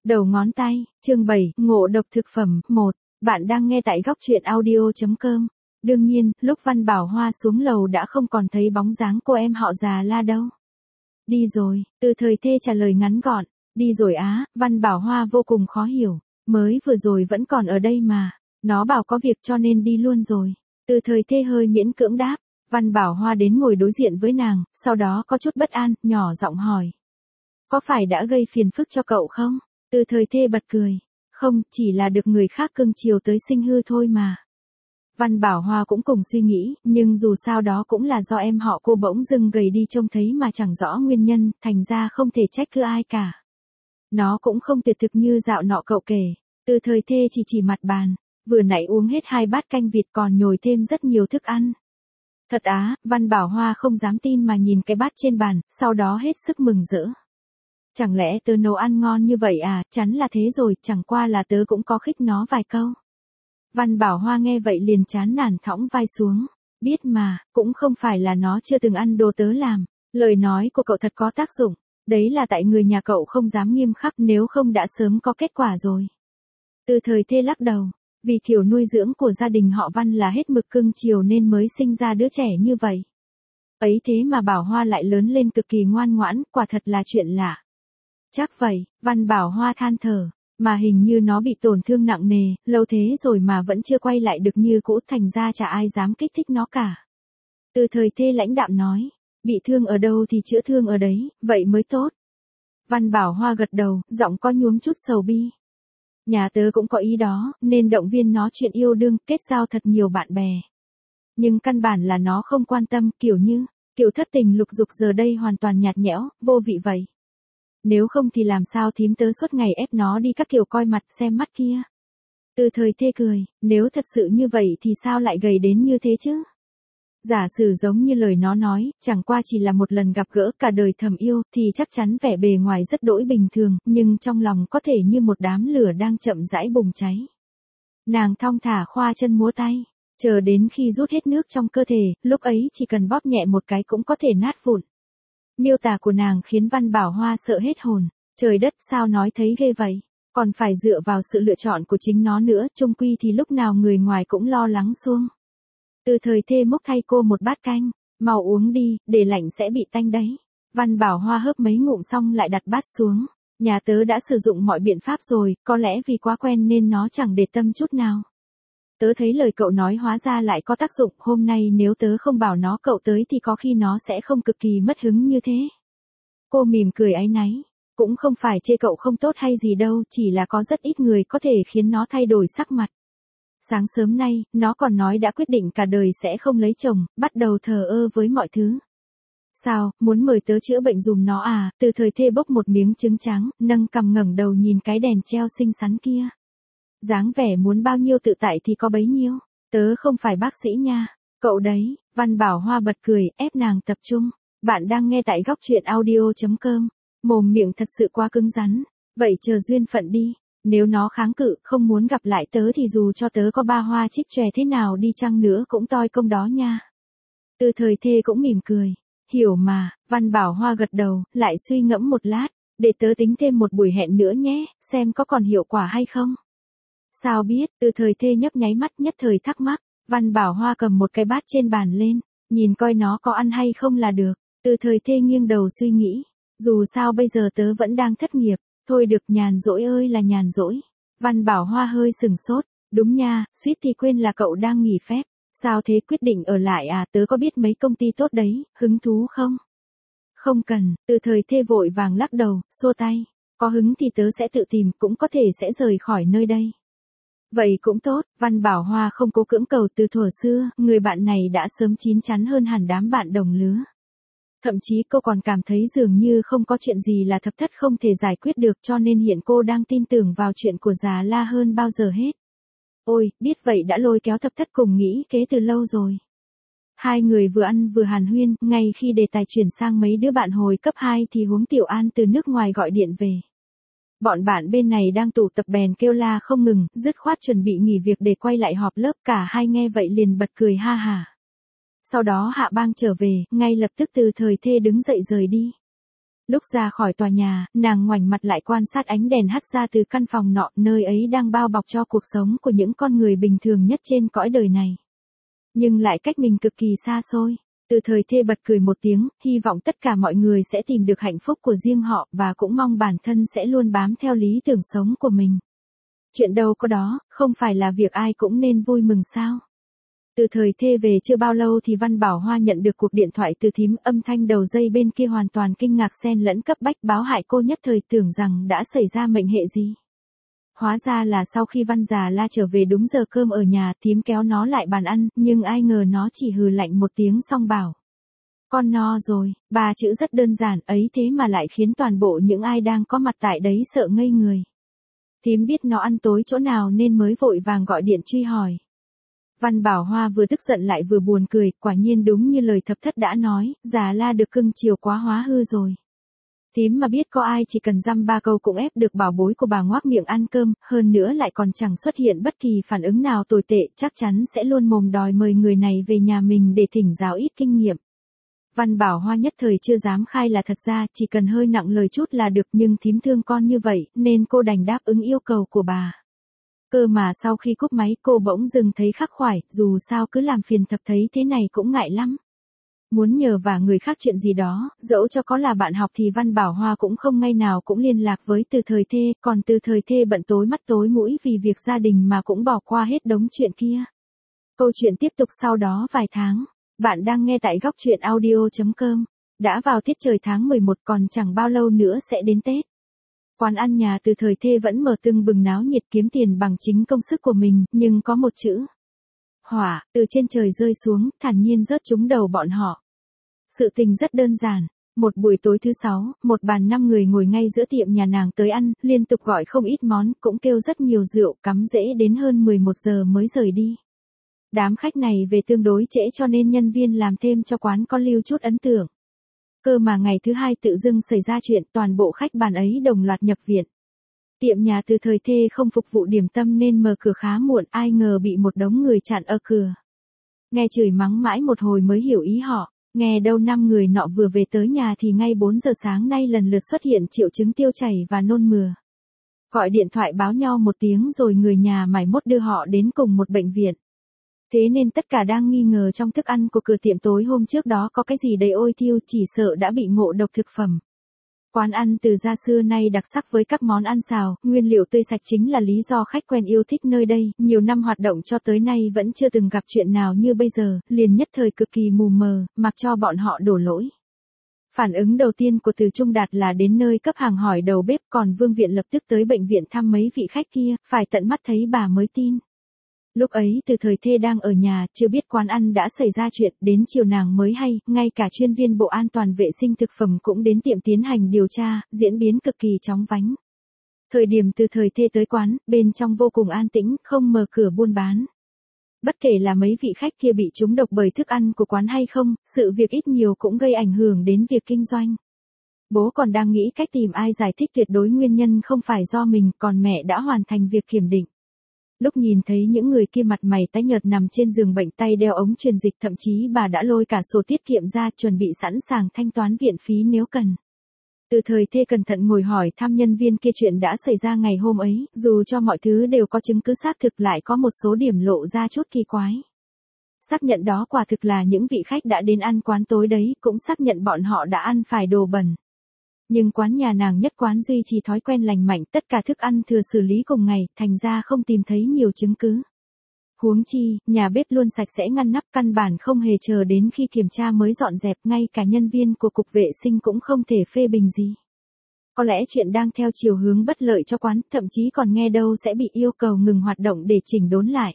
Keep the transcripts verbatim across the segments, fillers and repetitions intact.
Đầu ngón tay, chương bảy, ngộ độc thực phẩm, một. Bạn đang nghe tại góc truyện audio.com. Đương nhiên, lúc Văn Bảo Hoa xuống lầu đã không còn thấy bóng dáng cô em họ già La đâu. Đi rồi, Từ Thời Thê trả lời ngắn gọn. Đi rồi á, Văn Bảo Hoa vô cùng khó hiểu. Mới vừa rồi vẫn còn ở đây mà. Nó bảo có việc cho nên đi luôn rồi. Từ Thời Thê hơi miễn cưỡng đáp. Văn Bảo Hoa đến ngồi đối diện với nàng, sau đó có chút bất an, nhỏ giọng hỏi. Có phải đã gây phiền phức cho cậu không? Từ Thời Thê bật cười. Không, chỉ là được người khác cưng chiều tới sinh hư thôi mà. Văn Bảo Hoa cũng cùng suy nghĩ, nhưng dù sao đó cũng là do em họ cô bỗng dưng gầy đi trông thấy mà chẳng rõ nguyên nhân, thành ra không thể trách cứ ai cả. Nó cũng không tuyệt thực như dạo nọ cậu kể. Từ Thời Thê chỉ chỉ mặt bàn, vừa nãy uống hết hai bát canh vịt còn nhồi thêm rất nhiều thức ăn. Thật á, Văn Bảo Hoa không dám tin mà nhìn cái bát trên bàn, sau đó hết sức mừng rỡ. Chẳng lẽ tớ nấu ăn ngon như vậy à, chắn là thế rồi, chẳng qua là tớ cũng có khích nó vài câu. Văn Bảo Hoa nghe vậy liền chán nản thõng vai xuống. Biết mà, cũng không phải là nó chưa từng ăn đồ tớ làm. Lời nói của cậu thật có tác dụng. Đấy là tại người nhà cậu không dám nghiêm khắc, nếu không đã sớm có kết quả rồi. Từ Thời Thê lắc đầu. Vì kiểu nuôi dưỡng của gia đình họ Văn là hết mực cưng chiều nên mới sinh ra đứa trẻ như vậy. Ấy thế mà Bảo Hoa lại lớn lên cực kỳ ngoan ngoãn, quả thật là chuyện lạ. Chắc vậy, Văn Bảo Hoa than thở, mà hình như nó bị tổn thương nặng nề, lâu thế rồi mà vẫn chưa quay lại được như cũ, thành ra chả ai dám kích thích nó cả. Từ Thời Thê lãnh đạm nói, bị thương ở đâu thì chữa thương ở đấy, vậy mới tốt. Văn Bảo Hoa gật đầu, giọng có nhuốm chút sầu bi. Nhà tớ cũng có ý đó, nên động viên nó chuyện yêu đương, kết giao thật nhiều bạn bè. Nhưng căn bản là nó không quan tâm, kiểu như, kiểu thất tình lục dục giờ đây hoàn toàn nhạt nhẽo, vô vị vậy. Nếu không thì làm sao thím tớ suốt ngày ép nó đi các kiểu coi mặt xem mắt kia. Từ Thời Thê cười, nếu thật sự như vậy thì sao lại gầy đến như thế chứ? Giả sử giống như lời nó nói, chẳng qua chỉ là một lần gặp gỡ cả đời thầm yêu, thì chắc chắn vẻ bề ngoài rất đỗi bình thường, nhưng trong lòng có thể như một đám lửa đang chậm rãi bùng cháy. Nàng thong thả khoa chân múa tay, chờ đến khi rút hết nước trong cơ thể, lúc ấy chỉ cần bóp nhẹ một cái cũng có thể nát vụn. Miêu tả của nàng khiến Văn Bảo Hoa sợ hết hồn. Trời đất, sao nói thấy ghê vậy? Còn phải dựa vào sự lựa chọn của chính nó nữa, chung quy thì lúc nào người ngoài cũng lo lắng xuông. Từ Thời Thê múc thay cô một bát canh, mau uống đi, để lạnh sẽ bị tanh đấy. Văn Bảo Hoa hớp mấy ngụm xong lại đặt bát xuống. Nhà tớ đã sử dụng mọi biện pháp rồi, có lẽ vì quá quen nên nó chẳng để tâm chút nào. Tớ thấy lời cậu nói hóa ra lại có tác dụng, hôm nay nếu tớ không bảo nó cậu tới thì có khi nó sẽ không cực kỳ mất hứng như thế. Cô mỉm cười áy náy, cũng không phải chê cậu không tốt hay gì đâu, chỉ là có rất ít người có thể khiến nó thay đổi sắc mặt. Sáng sớm nay, nó còn nói đã quyết định cả đời sẽ không lấy chồng, bắt đầu thờ ơ với mọi thứ. Sao, muốn mời tớ chữa bệnh dùm nó à? Từ Thời Thê bốc một miếng trứng trắng, nâng cằm ngẩng đầu nhìn cái đèn treo xinh xắn kia. Dáng vẻ muốn bao nhiêu tự tại thì có bấy nhiêu, tớ không phải bác sĩ nha, cậu đấy. Văn Bảo Hoa bật cười, ép nàng tập trung. Bạn đang nghe tại góc truyện audio.com, mồm miệng thật sự quá cứng rắn, vậy chờ duyên phận đi, nếu nó kháng cự, không muốn gặp lại tớ thì dù cho tớ có ba hoa trích chòe thế nào đi chăng nữa cũng toi công đó nha. Từ Thời Thê cũng mỉm cười, hiểu mà. Văn Bảo Hoa gật đầu, lại suy ngẫm một lát, để tớ tính thêm một buổi hẹn nữa nhé, xem có còn hiệu quả hay không. Sao biết? Từ Thời Thê nhấp nháy mắt nhất thời thắc mắc. Văn Bảo Hoa cầm một cái bát trên bàn lên, nhìn coi nó có ăn hay không là được. Từ Thời Thê nghiêng đầu suy nghĩ, dù sao bây giờ tớ vẫn đang thất nghiệp, thôi được, nhàn rỗi ơi là nhàn rỗi. Văn Bảo Hoa hơi sừng sốt, đúng nha, suýt thì quên là cậu đang nghỉ phép. Sao thế, quyết định ở lại à? Tớ có biết mấy công ty tốt đấy, hứng thú không? Không cần. Từ Thời Thê vội vàng lắc đầu, xua tay, có hứng thì tớ sẽ tự tìm, cũng có thể sẽ rời khỏi nơi đây. Vậy cũng tốt. Văn Bảo Hoa không cố cưỡng cầu. Từ thuở xưa, người bạn này đã sớm chín chắn hơn hẳn đám bạn đồng lứa. Thậm chí cô còn cảm thấy dường như không có chuyện gì là thập thất không thể giải quyết được, cho nên hiện cô đang tin tưởng vào chuyện của già La hơn bao giờ hết. Ôi, biết vậy đã lôi kéo thập thất cùng nghĩ kế từ lâu rồi. Hai người vừa ăn vừa hàn huyên, ngay khi đề tài chuyển sang mấy đứa bạn hồi cấp hai thì Huống Tiểu An từ nước ngoài gọi điện về. Bọn bạn bên này đang tụ tập bèn kêu la không ngừng, dứt khoát chuẩn bị nghỉ việc để quay lại họp lớp, cả hai nghe vậy liền bật cười ha hả. Sau đó Hạ Bang trở về, ngay lập tức Từ Thời Thê đứng dậy rời đi. Lúc ra khỏi tòa nhà, nàng ngoảnh mặt lại quan sát ánh đèn hắt ra từ căn phòng nọ, nơi ấy đang bao bọc cho cuộc sống của những con người bình thường nhất trên cõi đời này. Nhưng lại cách mình cực kỳ xa xôi. Từ thời thê bật cười một tiếng, hy vọng tất cả mọi người sẽ tìm được hạnh phúc của riêng họ và cũng mong bản thân sẽ luôn bám theo lý tưởng sống của mình. Chuyện đâu có đó, không phải là việc ai cũng nên vui mừng sao? Từ thời thê về chưa bao lâu thì Văn Bảo Hoa nhận được cuộc điện thoại từ thím, âm thanh đầu dây bên kia hoàn toàn kinh ngạc xen lẫn cấp bách, báo hại cô nhất thời tưởng rằng đã xảy ra mệnh hệ gì. Hóa ra là sau khi Văn già La trở về đúng giờ cơm ở nhà, thím kéo nó lại bàn ăn, nhưng ai ngờ nó chỉ hừ lạnh một tiếng xong bảo. Con no rồi, ba chữ rất đơn giản ấy thế mà lại khiến toàn bộ những ai đang có mặt tại đấy sợ ngây người. Thím biết nó ăn tối chỗ nào nên mới vội vàng gọi điện truy hỏi. Văn Bảo Hoa vừa tức giận lại vừa buồn cười, quả nhiên đúng như lời thập thất đã nói, già La được cưng chiều quá hóa hư rồi. Thím mà biết có ai chỉ cần dăm ba câu cũng ép được bảo bối của bà ngoác miệng ăn cơm, hơn nữa lại còn chẳng xuất hiện bất kỳ phản ứng nào tồi tệ, chắc chắn sẽ luôn mồm đòi mời người này về nhà mình để thỉnh giáo ít kinh nghiệm. Văn Bảo Hoa nhất thời chưa dám khai là thật ra chỉ cần hơi nặng lời chút là được, nhưng thím thương con như vậy nên cô đành đáp ứng yêu cầu của bà. Cơ mà sau khi cúp máy cô bỗng dưng thấy khắc khoải, dù sao cứ làm phiền thập thấy thế này cũng ngại lắm. Muốn nhờ vả người khác chuyện gì đó, dẫu cho có là bạn học thì Văn Bảo Hoa cũng không ngày nào cũng liên lạc với Từ Thời Thê, còn Từ Thời Thê bận tối mắt tối mũi vì việc gia đình mà cũng bỏ qua hết đống chuyện kia. Câu chuyện tiếp tục sau đó vài tháng. Bạn đang nghe tại góc truyện audio chấm com. Đã vào tiết trời tháng mười một, còn chẳng bao lâu nữa sẽ đến Tết. Quán ăn nhà Từ Thời Thê vẫn mở tưng bừng náo nhiệt kiếm tiền bằng chính công sức của mình, nhưng có một chữ hỏa từ trên trời rơi xuống, thản nhiên rớt trúng đầu bọn họ. Sự tình rất đơn giản. Một buổi tối thứ sáu, một bàn năm người ngồi ngay giữa tiệm nhà nàng tới ăn, liên tục gọi không ít món, cũng kêu rất nhiều rượu, cắm rễ đến hơn mười một giờ mới rời đi. Đám khách này về tương đối trễ cho nên nhân viên làm thêm cho quán có lưu chút ấn tượng. Cơ mà ngày thứ hai tự dưng xảy ra chuyện, toàn bộ khách bàn ấy đồng loạt nhập viện. Tiệm nhà Từ Thời Thê không phục vụ điểm tâm nên mở cửa khá muộn, ai ngờ bị một đống người chặn ở cửa. Nghe chửi mắng mãi một hồi mới hiểu ý họ, nghe đâu năm người nọ vừa về tới nhà thì ngay bốn giờ sáng nay lần lượt xuất hiện triệu chứng tiêu chảy và nôn mửa. Gọi điện thoại báo nhau một tiếng rồi người nhà mải mốt đưa họ đến cùng một bệnh viện. Thế nên tất cả đang nghi ngờ trong thức ăn của cửa tiệm tối hôm trước đó có cái gì đầy ôi thiêu, chỉ sợ đã bị ngộ độc thực phẩm. Quán ăn Từ gia xưa nay đặc sắc với các món ăn xào, nguyên liệu tươi sạch chính là lý do khách quen yêu thích nơi đây, nhiều năm hoạt động cho tới nay vẫn chưa từng gặp chuyện nào như bây giờ, liền nhất thời cực kỳ mù mờ, mặc cho bọn họ đổ lỗi. Phản ứng đầu tiên của Từ Trung Đạt là đến nơi cấp hàng hỏi đầu bếp, còn Vương Viện lập tức tới bệnh viện thăm mấy vị khách kia, phải tận mắt thấy bà mới tin. Lúc ấy Từ Thời Thê đang ở nhà, chưa biết quán ăn đã xảy ra chuyện, đến chiều nàng mới hay, ngay cả chuyên viên Bộ An toàn vệ sinh thực phẩm cũng đến tiệm tiến hành điều tra, diễn biến cực kỳ chóng vánh. Thời điểm Từ Thời Thê tới quán, bên trong vô cùng an tĩnh, không mở cửa buôn bán. Bất kể là mấy vị khách kia bị trúng độc bởi thức ăn của quán hay không, sự việc ít nhiều cũng gây ảnh hưởng đến việc kinh doanh. Bố còn đang nghĩ cách tìm ai giải thích tuyệt đối nguyên nhân không phải do mình, còn mẹ đã hoàn thành việc kiểm định. Lúc nhìn thấy những người kia mặt mày tái nhợt nằm trên giường bệnh, tay đeo ống truyền dịch, thậm chí bà đã lôi cả sổ tiết kiệm ra chuẩn bị sẵn sàng thanh toán viện phí nếu cần. Từ Thời Thê cẩn thận ngồi hỏi thăm nhân viên kia chuyện đã xảy ra ngày hôm ấy, dù cho mọi thứ đều có chứng cứ xác thực lại có một số điểm lộ ra chút kỳ quái. Xác nhận đó quả thực là những vị khách đã đến ăn quán tối đấy, cũng xác nhận bọn họ đã ăn phải đồ bẩn. Nhưng quán nhà nàng nhất quán duy trì thói quen lành mạnh, tất cả thức ăn thừa xử lý cùng ngày, thành ra không tìm thấy nhiều chứng cứ. Huống chi, nhà bếp luôn sạch sẽ ngăn nắp, căn bản không hề chờ đến khi kiểm tra mới dọn dẹp, ngay cả nhân viên của cục vệ sinh cũng không thể phê bình gì. Có lẽ chuyện đang theo chiều hướng bất lợi cho quán, thậm chí còn nghe đâu sẽ bị yêu cầu ngừng hoạt động để chỉnh đốn lại.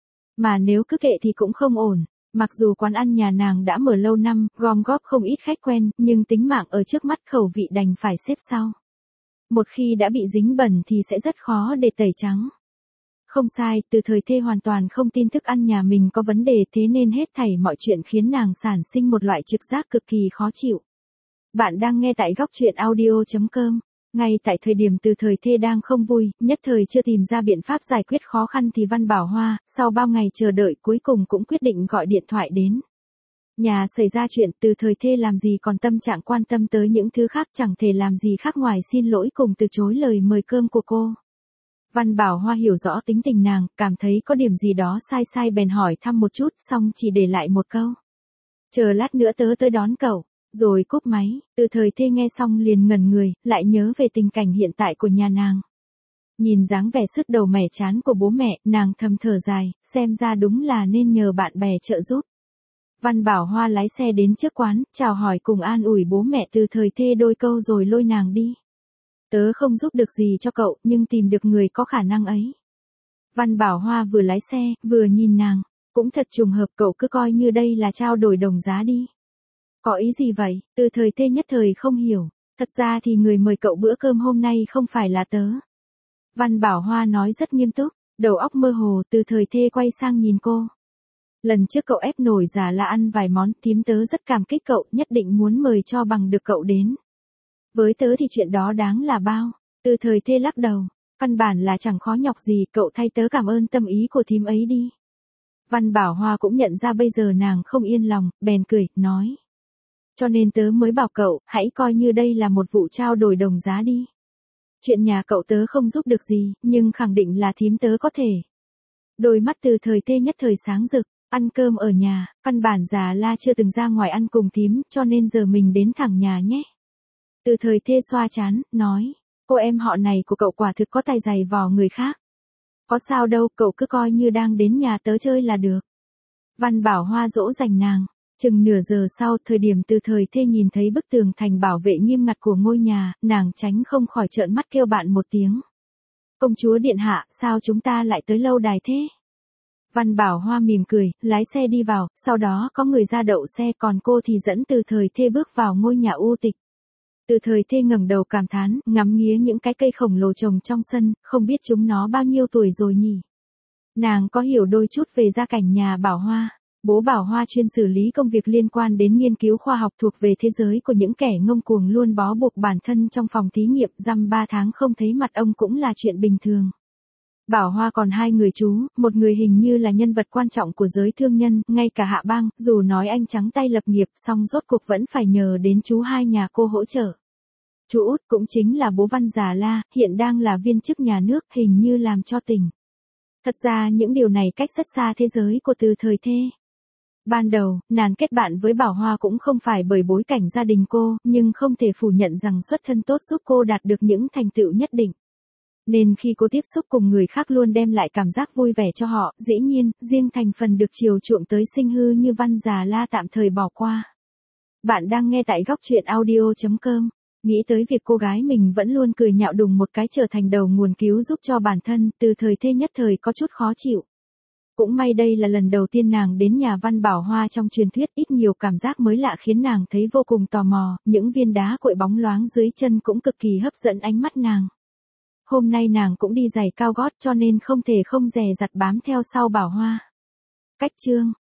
Mà nếu cứ kệ thì cũng không ổn. Mặc dù quán ăn nhà nàng đã mở lâu năm, gom góp không ít khách quen, nhưng tính mạng ở trước mắt, khẩu vị đành phải xếp sau. Một khi đã bị dính bẩn thì sẽ rất khó để tẩy trắng. Không sai, Từ Thời Thê hoàn toàn không tin thức ăn nhà mình có vấn đề, thế nên hết thảy mọi chuyện khiến nàng sản sinh một loại trực giác cực kỳ khó chịu. Bạn đang nghe tại góc truyện audio chấm com. Ngay tại thời điểm Từ Thời Thê đang không vui, nhất thời chưa tìm ra biện pháp giải quyết khó khăn thì Văn Bảo Hoa, sau bao ngày chờ đợi cuối cùng cũng quyết định gọi điện thoại đến. Nhà xảy ra chuyện Từ Thời Thê làm gì còn tâm trạng quan tâm tới những thứ khác, chẳng thể làm gì khác ngoài xin lỗi cùng từ chối lời mời cơm của cô. Văn Bảo Hoa hiểu rõ tính tình nàng, cảm thấy có điểm gì đó sai sai bèn hỏi thăm một chút, xong chỉ để lại một câu. Chờ lát nữa tớ tới đón cậu, rồi cúp máy. Từ Thời Thê nghe xong liền ngẩn người, lại nhớ về tình cảnh hiện tại của nhà nàng. Nhìn dáng vẻ sứt đầu mẻ chán của bố mẹ, nàng thầm thở dài, xem ra đúng là nên nhờ bạn bè trợ giúp. Văn Bảo Hoa lái xe đến trước quán, chào hỏi cùng an ủi bố mẹ Từ Thời Thê đôi câu rồi lôi nàng đi. Tớ không giúp được gì cho cậu, nhưng tìm được người có khả năng ấy. Văn Bảo Hoa vừa lái xe, vừa nhìn nàng. Cũng thật trùng hợp, cậu cứ coi như đây là trao đổi đồng giá đi. Có ý gì vậy? Từ Thời Thê nhất thời không hiểu. Thật ra thì người mời cậu bữa cơm hôm nay không phải là tớ. Văn Bảo Hoa nói rất nghiêm túc, đầu óc mơ hồ. Từ Thời Thê quay sang nhìn cô. Lần trước cậu ép nổi Già La ăn vài món, thím tớ rất cảm kích cậu, nhất định muốn mời cho bằng được cậu đến. Với tớ thì chuyện đó đáng là bao. Từ Thời Thê lắc đầu, căn bản là chẳng khó nhọc gì, cậu thay tớ cảm ơn tâm ý của thím ấy đi. Văn Bảo Hoa cũng nhận ra bây giờ nàng không yên lòng, bèn cười, nói. Cho nên tớ mới bảo cậu, hãy coi như đây là một vụ trao đổi đồng giá đi. Chuyện nhà cậu tớ không giúp được gì, nhưng khẳng định là thím tớ có thể. Đôi mắt Từ Thời Thê nhất thời sáng rực, ăn cơm ở nhà, căn bản Già La chưa từng ra ngoài ăn cùng thím, cho nên giờ mình đến thẳng nhà nhé. Từ Thời Thê xoa trán, nói, cô em họ này của cậu quả thực có tay giày vò người khác. Có sao đâu, cậu cứ coi như đang đến nhà tớ chơi là được. Văn Bảo Hoa dỗ dành nàng. Chừng nửa giờ sau, thời điểm Từ Thời Thê nhìn thấy bức tường thành bảo vệ nghiêm ngặt của ngôi nhà, nàng tránh không khỏi trợn mắt kêu bạn một tiếng. Công chúa điện hạ, sao chúng ta lại tới lâu đài thế? Văn Bảo Hoa mỉm cười, lái xe đi vào, sau đó có người ra đậu xe, còn cô thì dẫn Từ Thời Thê bước vào ngôi nhà u tịch. Từ Thời Thê ngẩng đầu cảm thán, ngắm nghía những cái cây khổng lồ trồng trong sân, không biết chúng nó bao nhiêu tuổi rồi nhỉ. Nàng có hiểu đôi chút về gia cảnh nhà Bảo Hoa. Bố Bảo Hoa chuyên xử lý công việc liên quan đến nghiên cứu khoa học thuộc về thế giới của những kẻ ngông cuồng luôn bó buộc bản thân trong phòng thí nghiệm, dăm ba tháng không thấy mặt ông cũng là chuyện bình thường. Bảo Hoa còn hai người chú, một người hình như là nhân vật quan trọng của giới thương nhân, ngay cả Hạ Bang, dù nói anh trắng tay lập nghiệp, song rốt cuộc vẫn phải nhờ đến chú hai nhà cô hỗ trợ. Chú út cũng chính là bố Văn Già La, hiện đang là viên chức nhà nước, hình như làm cho tỉnh. Thật ra những điều này cách rất xa thế giới của Từ Thời Thê. Ban đầu, nàng kết bạn với Bảo Hoa cũng không phải bởi bối cảnh gia đình cô, nhưng không thể phủ nhận rằng xuất thân tốt giúp cô đạt được những thành tựu nhất định. Nên khi cô tiếp xúc cùng người khác luôn đem lại cảm giác vui vẻ cho họ, dĩ nhiên, riêng thành phần được chiều chuộng tới sinh hư như Văn Già La tạm thời bỏ qua. Bạn đang nghe tại góc truyện audio chấm com. Nghĩ tới việc cô gái mình vẫn luôn cười nhạo đùng một cái trở thành đầu nguồn cứu giúp cho bản thân, Từ Thời Thê nhất thời có chút khó chịu. Cũng may đây là lần đầu tiên nàng đến nhà Văn Bảo Hoa trong truyền thuyết, ít nhiều cảm giác mới lạ khiến nàng thấy vô cùng tò mò, những viên đá cuội bóng loáng dưới chân cũng cực kỳ hấp dẫn ánh mắt nàng. Hôm nay nàng cũng đi giày cao gót cho nên không thể không dè dặt bám theo sau Bảo Hoa. Cách chương